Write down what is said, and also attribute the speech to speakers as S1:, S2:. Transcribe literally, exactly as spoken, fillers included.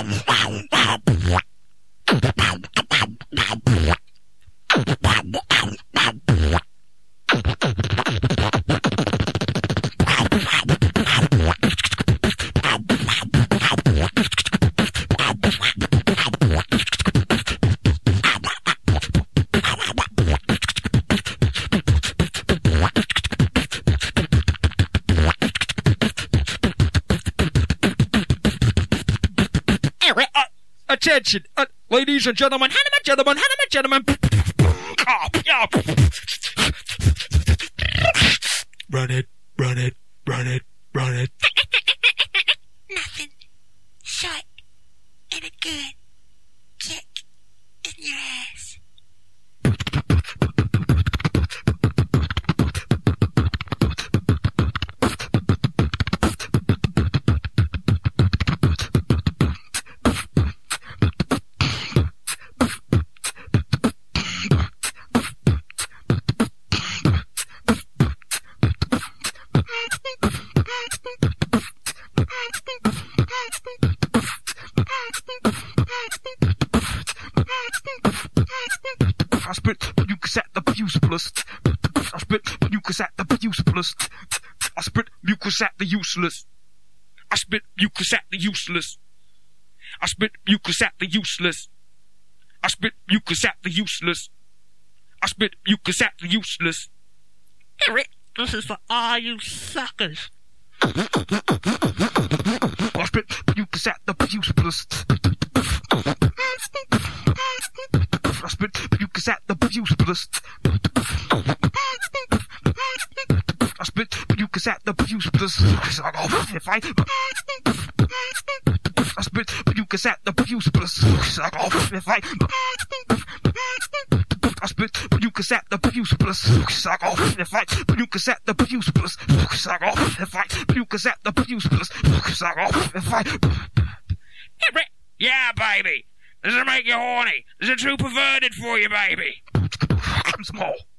S1: Attention, uh, ladies and gentlemen, gentlemen, gentlemen. Run it, run it, run it, run it.
S2: Nothing short and a good kick in your ass.
S1: I spit mucus at the useless. I spit mucus at the useless. I spit mucus at the useless. I spit mucus at the useless. I spit mucus at the useless. I spit mucus at the useless. I spit mucus at the useless.
S3: Eric, this is for all you suckers.
S1: I spit mucus at the useless. I spit mucus at the useless. I spit mucus at the useless. If I I spit mucus at the useless. If I I spit mucus at the useless. If I mucus at the useless. If I mucus at the useless. If I
S3: Yeah, baby. Does it make you horny? Is it too perverted for you, baby?
S1: I'm small.